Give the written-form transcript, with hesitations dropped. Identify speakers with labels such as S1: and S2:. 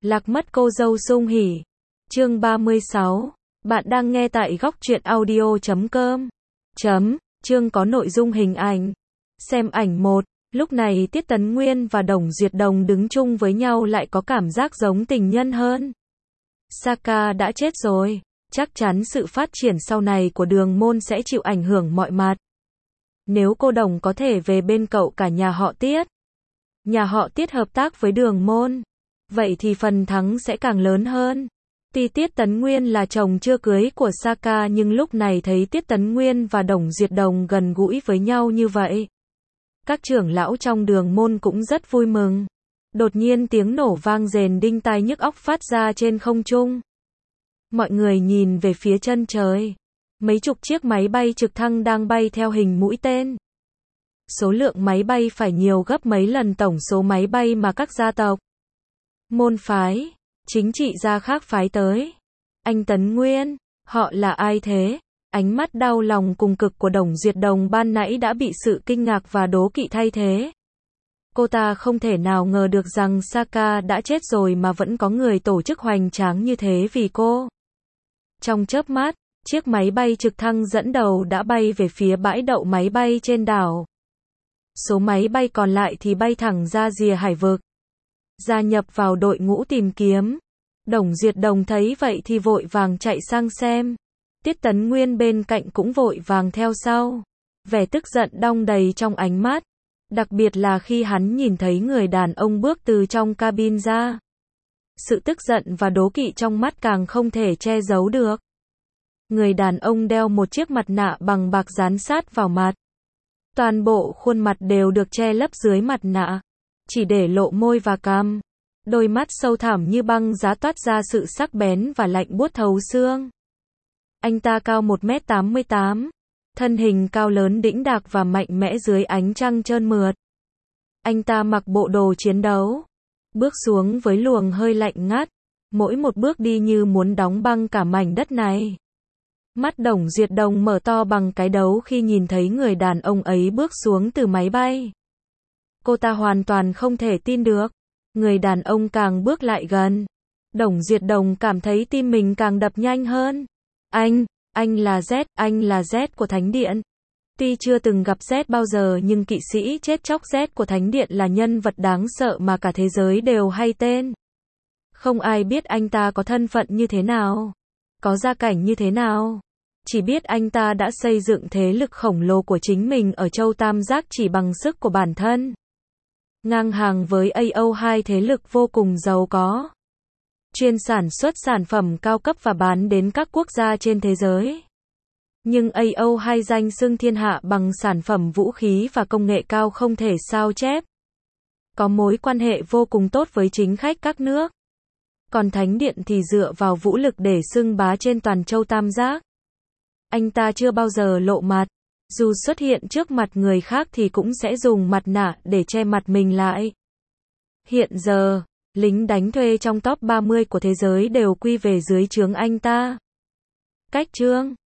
S1: Lạc mất cô dâu Sung Hỉ. Chương 36. Bạn đang nghe tại góc truyện audio.com. Chương có nội dung hình ảnh. Xem ảnh 1. Lúc này Tiết Tấn Nguyên và Đồng Duyệt Đồng đứng chung với nhau lại có cảm giác giống tình nhân hơn. Saka đã chết rồi. Chắc chắn sự phát triển sau này của Đường Môn sẽ chịu ảnh hưởng mọi mặt. Nếu cô Đồng có thể về bên cậu cả nhà họ Tiết. Nhà họ Tiết hợp tác với Đường Môn. Vậy thì phần thắng sẽ càng lớn hơn. Tuy Tiết Tấn Nguyên là chồng chưa cưới của Saka nhưng lúc này thấy Tiết Tấn Nguyên và Đồng Duyệt Đồng gần gũi với nhau như vậy. Các trưởng lão trong Đường Môn cũng rất vui mừng. Đột nhiên tiếng nổ vang rền đinh tai nhức óc phát ra trên không trung. Mọi người nhìn về phía chân trời. Mấy chục chiếc máy bay trực thăng đang bay theo hình mũi tên. Số lượng máy bay phải nhiều gấp mấy lần tổng số máy bay mà các gia tộc, môn phái, chính trị gia khác phái tới. Anh Tấn Nguyên, họ là ai thế? Ánh mắt đau lòng cùng cực của Đồng Duyệt Đồng ban nãy đã bị sự kinh ngạc và đố kỵ thay thế. Cô ta không thể nào ngờ được rằng Saka đã chết rồi mà vẫn có người tổ chức hoành tráng như thế vì cô. Trong chớp mắt, chiếc máy bay trực thăng dẫn đầu đã bay về phía bãi đậu máy bay trên đảo. Số máy bay còn lại thì bay thẳng ra rìa hải vực. Gia nhập vào đội ngũ tìm kiếm. Đồng Duyệt Đồng thấy vậy thì vội vàng chạy sang xem. Tiết Tấn Nguyên bên cạnh cũng vội vàng theo sau. Vẻ tức giận đong đầy trong ánh mắt. Đặc biệt là khi hắn nhìn thấy người đàn ông bước từ trong cabin ra. Sự tức giận và đố kỵ trong mắt càng không thể che giấu được. Người đàn ông đeo một chiếc mặt nạ bằng bạc dán sát vào mặt. Toàn bộ khuôn mặt đều được che lấp dưới mặt nạ. Chỉ để lộ môi và cằm. Đôi mắt sâu thẳm như băng giá toát ra sự sắc bén và lạnh buốt thấu xương. Anh ta cao 1m88. Thân hình cao lớn đĩnh đạc và mạnh mẽ dưới ánh trăng trơn mượt. Anh ta mặc bộ đồ chiến đấu. Bước xuống với luồng hơi lạnh ngắt. Mỗi một bước đi như muốn đóng băng cả mảnh đất này. Mắt Đồng Duyệt Đồng mở to bằng cái đấu khi nhìn thấy người đàn ông ấy bước xuống từ máy bay. Cô ta hoàn toàn không thể tin được. Người đàn ông càng bước lại gần. Đồng Duyệt Đồng cảm thấy tim mình càng đập nhanh hơn. Anh là Z của Thánh Điện. Tuy chưa từng gặp Z bao giờ nhưng kỵ sĩ chết chóc Z của Thánh Điện là nhân vật đáng sợ mà cả thế giới đều hay tên. Không ai biết anh ta có thân phận như thế nào, có gia cảnh như thế nào. Chỉ biết anh ta đã xây dựng thế lực khổng lồ của chính mình ở châu Tam Giác chỉ bằng sức của bản thân. Ngang hàng với AO2 thế lực vô cùng giàu có. Chuyên sản xuất sản phẩm cao cấp và bán đến các quốc gia trên thế giới. Nhưng AO2 danh xưng thiên hạ bằng sản phẩm vũ khí và công nghệ cao không thể sao chép. Có mối quan hệ vô cùng tốt với chính khách các nước. Còn Thánh Điện thì dựa vào vũ lực để xưng bá trên toàn châu Tam Giác. Anh ta chưa bao giờ lộ mặt. Dù xuất hiện trước mặt người khác thì cũng sẽ dùng mặt nạ để che mặt mình lại. Hiện giờ, lính đánh thuê trong top 30 của thế giới đều quy về dưới trướng anh ta. Cách chương